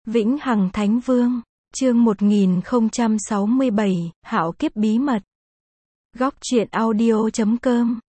Vĩnh Hằng Thánh Vương, chương 1067, Hạo Kiếp Bí Mật. Góc truyện audio.com.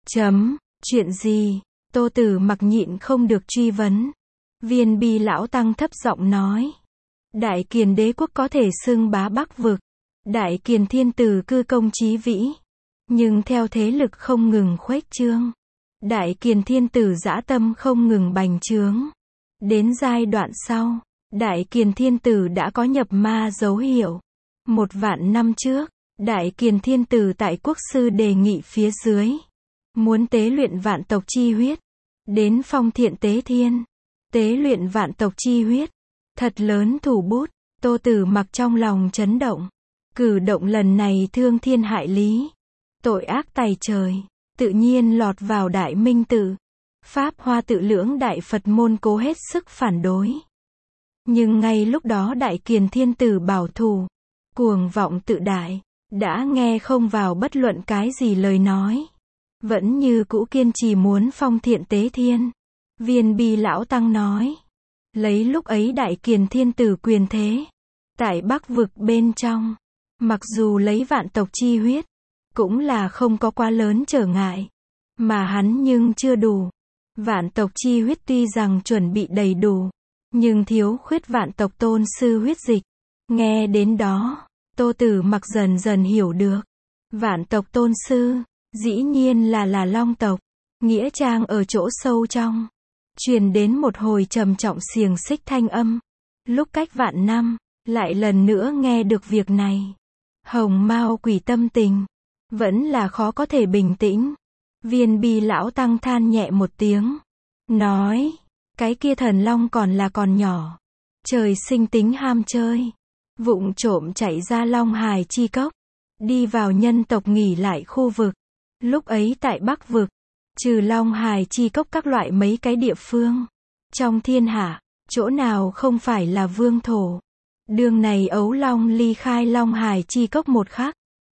Chuyện gì? Tô Tử Mặc nhịn không được truy vấn. Viên Bi lão tăng thấp giọng nói. Đại Kiền đế quốc có thể xưng bá Bắc vực. Đại Kiền thiên tử cư công chí vĩ. Nhưng theo thế lực không ngừng khuếch trương, Đại Kiền thiên tử dã tâm không ngừng bành trướng. Đến giai đoạn sau, Đại Kiền thiên tử đã có nhập ma dấu hiệu. 1.000 năm trước, Đại Kiền thiên tử tại quốc sư đề nghị phía dưới, muốn tế luyện vạn tộc chi huyết, đến phong thiện tế thiên, tế luyện vạn tộc chi huyết. Thật lớn thủ bút, Tô Tử Mặc trong lòng chấn động. Cử động lần này thương thiên hại lý, tội ác tày trời, tự nhiên lọt vào Đại Minh Tự. Pháp Hoa Tự lưỡng đại Phật môn cố hết sức phản đối. Nhưng ngay lúc đó Đại Kiền thiên tử bảo thủ, cuồng vọng tự đại, đã nghe không vào bất luận cái gì lời nói. Vẫn như cũ kiên trì muốn phong thiện tế thiên. Viên Bi lão tăng nói. Lấy lúc ấy Đại Kiền thiên tử quyền thế, tại Bắc vực bên trong, mặc dù lấy vạn tộc chi huyết, cũng là không có quá lớn trở ngại. Mà hắn nhưng chưa đủ. Vạn tộc chi huyết tuy rằng chuẩn bị đầy đủ, nhưng thiếu khuyết vạn tộc tôn sư huyết dịch. Nghe đến đó, Tô Tử Mặc dần dần hiểu được. Vạn tộc tôn sư, dĩ nhiên là Long tộc. Nghĩa trang ở chỗ sâu trong, truyền đến một hồi trầm trọng xiềng xích thanh âm. Lúc cách vạn năm, lại lần nữa nghe được việc này. Hồng Mao Quỷ tâm tình, vẫn là khó có thể bình tĩnh. Viên Bi lão tăng than nhẹ một tiếng, nói, cái kia thần long còn nhỏ, trời sinh tính ham chơi, vụng trộm chạy ra Long Hải chi cốc, đi vào nhân tộc nghỉ lại khu vực. Lúc ấy tại Bắc vực, trừ Long Hải chi cốc các loại mấy cái địa phương, trong thiên hạ, chỗ nào không phải là vương thổ. Đường này ấu long ly khai Long Hải chi cốc một khắc,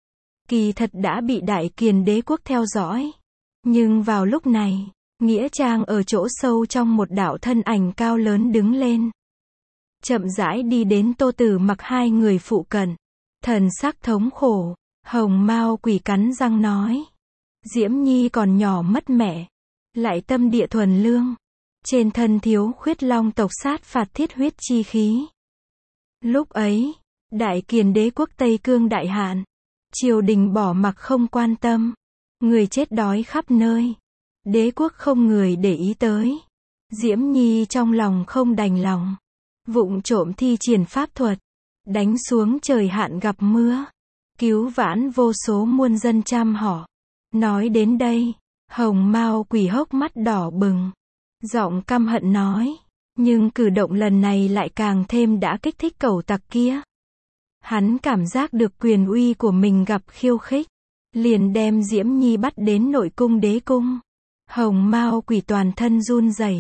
kỳ thật đã bị Đại Kiền đế quốc theo dõi. Nhưng vào lúc này, nghĩa trang ở chỗ sâu trong một đạo thân ảnh cao lớn đứng lên, chậm rãi đi đến Tô Tử Mặc hai người phụ cận, thần sắc thống khổ. Hồng Mao Quỷ cắn răng nói, Diễm Nhi còn nhỏ mất mẹ, lại tâm địa thuần lương, trên thân thiếu khuyết long tộc sát phạt thiết huyết chi khí. Lúc ấy, Đại Kiền đế quốc Tây Cương đại hạn, triều đình bỏ mặc không quan tâm, người chết đói khắp nơi, đế quốc không người để ý tới. Diễm Nhi trong lòng không đành lòng, vụng trộm thi triển pháp thuật, đánh xuống trời hạn gặp mưa, cứu vãn vô số muôn dân trăm họ. Nói đến đây, Hồng Mao Quỷ hốc mắt đỏ bừng, giọng căm hận nói, nhưng cử động lần này lại càng thêm đã kích thích cẩu tặc kia. Hắn cảm giác được quyền uy của mình gặp khiêu khích, liền đem Diễm Nhi bắt đến nội cung đế cung. Hồng Mao Quỷ toàn thân run rẩy,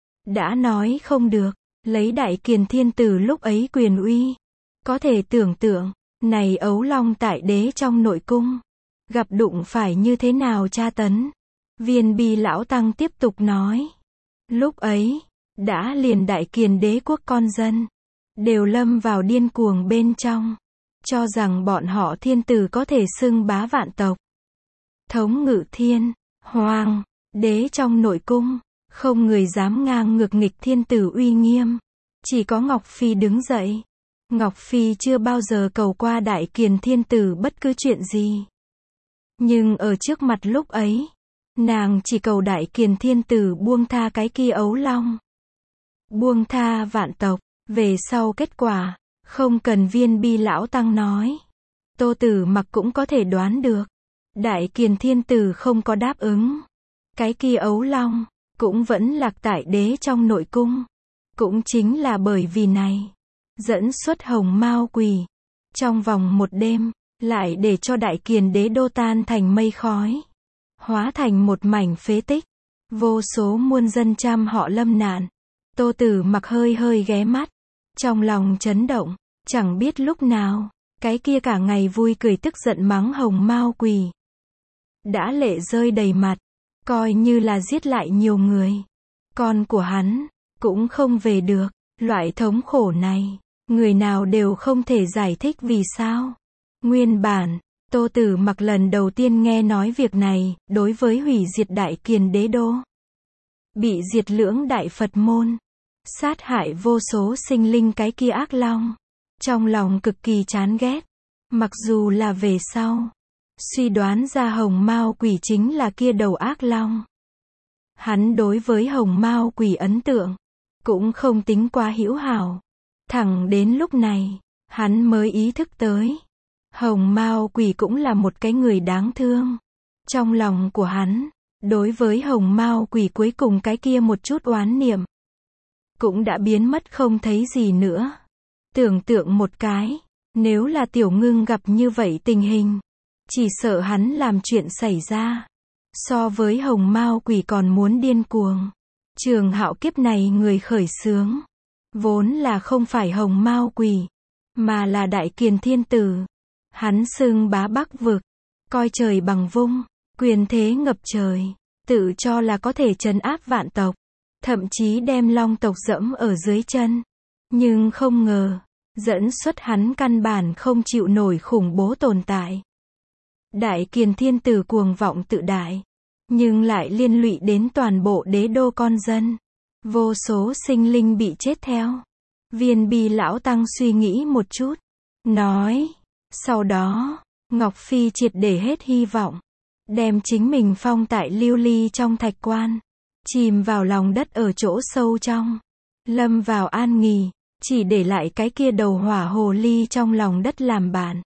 đã nói không được, lấy Đại Kiền thiên tử lúc ấy quyền uy, có thể tưởng tượng, này ấu long tại đế trong nội cung, gặp đụng phải như thế nào tra tấn. Viên Bi lão tăng tiếp tục nói, lúc ấy, đã liền Đại Kiền đế quốc con dân, đều lâm vào điên cuồng bên trong, cho rằng bọn họ thiên tử có thể xưng bá vạn tộc, thống ngự thiên, hoàng, đế trong nội cung, không người dám ngang ngược nghịch thiên tử uy nghiêm. Chỉ có Ngọc Phi đứng dậy. Ngọc Phi chưa bao giờ cầu qua Đại Kiền thiên tử bất cứ chuyện gì. Nhưng ở trước mặt lúc ấy, nàng chỉ cầu Đại Kiền thiên tử buông tha cái kia ấu long, buông tha vạn tộc. Về sau kết quả, không cần Viên Bi lão tăng nói, Tô Tử Mặc cũng có thể đoán được. Đại Kiền thiên tử không có đáp ứng, cái kia ấu long cũng vẫn lạc tại đế trong nội cung. Cũng chính là bởi vì này, dẫn xuất Hồng Mao Quỷ, trong vòng một đêm, lại để cho Đại Kiền đế đô tan thành mây khói, hóa thành một mảnh phế tích, vô số muôn dân trăm họ lâm nạn. Tô Tử Mặc hơi ghé mắt, trong lòng chấn động, chẳng biết lúc nào, cái kia cả ngày vui cười tức giận mắng Hồng Mao Quỷ, đã lệ rơi đầy mặt, coi như là giết lại nhiều người, con của hắn cũng không về được. Loại thống khổ này, người nào đều không thể giải thích vì sao. Nguyên bản, Tô Tử Mặc lần đầu tiên nghe nói việc này, đối với hủy diệt Đại Kiền Đế Đô, bị diệt lưỡng đại Phật môn, sát hại vô số sinh linh cái kia ác long, trong lòng cực kỳ chán ghét. Mặc dù là về sau, suy đoán ra hồng mao quỷ chính là kia đầu ác long. Hắn đối với hồng mao quỷ ấn tượng, cũng không tính quá hữu hảo. Thẳng đến lúc này, hắn mới ý thức tới. Hồng mao quỷ cũng là một cái người đáng thương. Trong lòng của hắn, đối với hồng mao quỷ cuối cùng cái kia một chút oán niệm, cũng đã biến mất không thấy gì nữa. Tưởng tượng một cái, nếu là Tiểu Ngưng gặp như vậy tình hình, chỉ sợ hắn làm chuyện xảy ra, so với hồng mao quỷ còn muốn điên cuồng. Trường Hạo kiếp này người khởi xướng, vốn là không phải hồng mao quỷ, mà là Đại Kiền Thiên Tử. Hắn xưng bá Bắc vực, coi trời bằng vung, quyền thế ngập trời, tự cho là có thể trấn áp vạn tộc, thậm chí đem long tộc dẫm ở dưới chân. Nhưng không ngờ, dẫn xuất hắn căn bản không chịu nổi khủng bố tồn tại. Đại Kiền Thiên Tử cuồng vọng tự đại, nhưng lại liên lụy đến toàn bộ đế đô con dân. Vô số sinh linh bị chết theo. Viên Bi lão tăng suy nghĩ một chút, nói, sau đó, Ngọc Phi triệt để hết hy vọng, đem chính mình phong tại lưu ly trong thạch quan, chìm vào lòng đất ở chỗ sâu trong, lâm vào an nghỉ, chỉ để lại cái kia đầu hỏa hồ ly trong lòng đất làm bạn.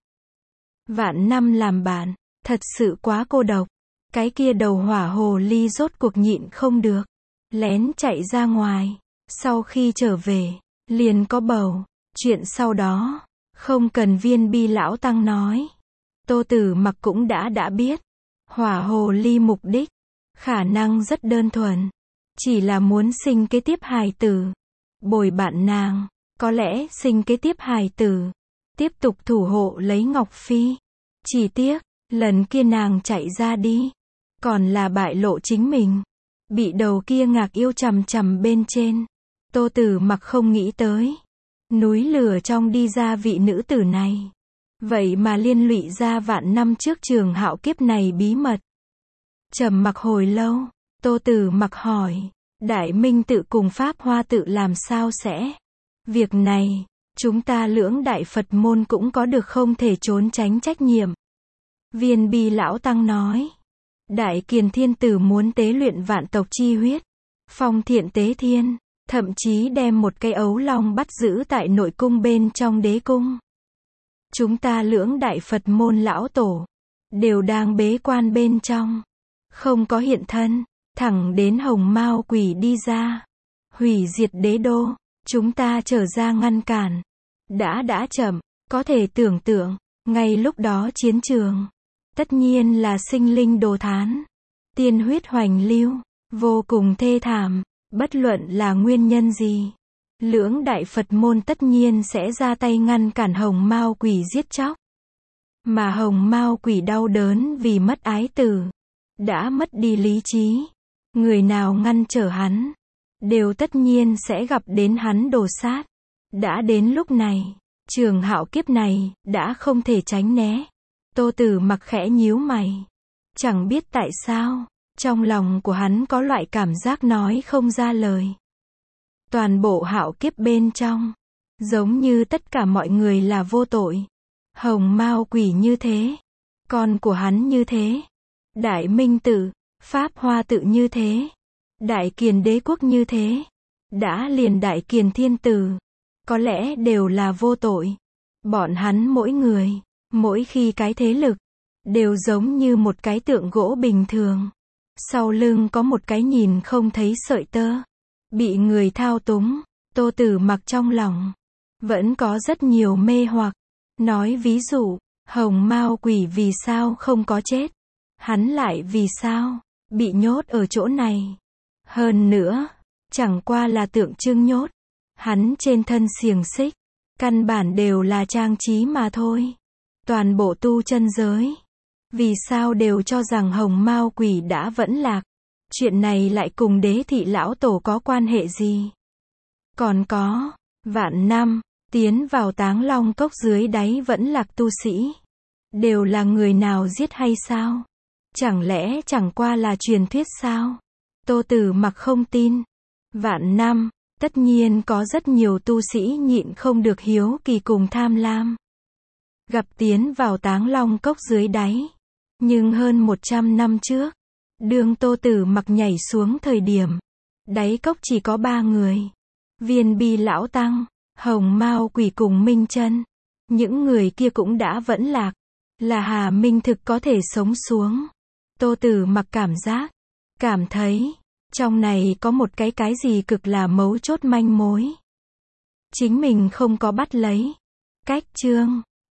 Vạn năm làm bạn, thật sự quá cô độc. Cái kia đầu hỏa hồ ly rốt cuộc nhịn không được, lén chạy ra ngoài, sau khi trở về, liền có bầu. Chuyện sau đó, không cần Viên Bi lão tăng nói, Tô Tử Mặc cũng đã biết. Hỏa hồ ly mục đích, khả năng rất đơn thuần, chỉ là muốn sinh kế tiếp hài tử, bồi bạn nàng, có lẽ sinh kế tiếp hài tử, tiếp tục thủ hộ lấy Ngọc Phi. Chỉ tiếc, lần kia nàng chạy ra đi, còn là bại lộ chính mình, bị đầu kia ngạc yêu chằm chằm bên trên. Tô Tử Mặc không nghĩ tới, núi lửa trong đi ra vị nữ tử này, vậy mà liên lụy ra vạn năm trước Trường Hạo kiếp này bí mật. Trầm mặc hồi lâu, Tô Tử Mặc hỏi, Đại Minh tự cùng Pháp Hoa tự làm sao sẽ? Việc này, chúng ta lưỡng đại Phật môn cũng có được không thể trốn tránh trách nhiệm. Viên Bi lão tăng nói, Đại Kiền Thiên Tử muốn tế luyện vạn tộc chi huyết, phong thiện tế thiên, thậm chí đem một cây ấu long bắt giữ tại nội cung bên trong đế cung. Chúng ta lưỡng đại Phật môn lão tổ, đều đang bế quan bên trong, không có hiện thân, thẳng đến hồng mao quỷ đi ra, hủy diệt đế đô, chúng ta trở ra ngăn cản. Đã chậm, có thể tưởng tượng, ngay lúc đó chiến trường, tất nhiên là sinh linh đồ thán, tiên huyết hoành lưu, vô cùng thê thảm, bất luận là nguyên nhân gì. Lưỡng đại Phật môn tất nhiên sẽ ra tay ngăn cản hồng mao quỷ giết chóc. Mà hồng mao quỷ đau đớn vì mất ái tử, đã mất đi lý trí. Người nào ngăn trở hắn, đều tất nhiên sẽ gặp đến hắn đồ sát. Đã đến lúc này, Trường Hạo kiếp này, đã không thể tránh né. Tô Tử Mặc khẽ nhíu mày. Chẳng biết tại sao, trong lòng của hắn có loại cảm giác nói không ra lời. Toàn bộ hạo kiếp bên trong, giống như tất cả mọi người là vô tội. Hồng mao quỷ như thế, con của hắn như thế, Đại Minh tự, Pháp Hoa tự như thế, Đại Kiền đế quốc như thế, đã liền Đại Kiền Thiên Tử, có lẽ đều là vô tội. Bọn hắn mỗi người, mỗi khi cái thế lực, đều giống như một cái tượng gỗ bình thường. Sau lưng có một cái nhìn không thấy sợi tơ, bị người thao túng. Tô Tử Mặc trong lòng, vẫn có rất nhiều mê hoặc. Nói ví dụ, hồng mao quỷ vì sao không có chết? Hắn lại vì sao bị nhốt ở chỗ này? Hơn nữa, chẳng qua là tượng trưng nhốt. Hắn trên thân xiềng xích, căn bản đều là trang trí mà thôi. Toàn bộ tu chân giới, vì sao đều cho rằng hồng mao quỷ đã vẫn lạc? Chuyện này lại cùng đế thị lão tổ có quan hệ gì? Còn có, Vạn năm, tiến vào Táng Long Cốc dưới đáy vẫn lạc tu sĩ. Đều là người nào giết hay sao? Chẳng lẽ chẳng qua là truyền thuyết sao? Tô Tử Mặc không tin. Vạn năm, tất nhiên có rất nhiều tu sĩ nhịn không được hiếu kỳ cùng tham lam. Gặp tiến vào Táng Long Cốc dưới đáy. Nhưng hơn 100 năm trước, đương Tô Tử Mặc nhảy xuống thời điểm, đáy cốc chỉ có 3 người. Viên Bi lão tăng, Hồng Mao quỷ cùng Minh Chân. Những người kia cũng đã vẫn lạc. Là Hà Minh thực có thể sống xuống. Tô Tử Mặc cảm thấy, trong này có một cái gì cực là mấu chốt manh mối. Chính mình không có bắt lấy. Cách chương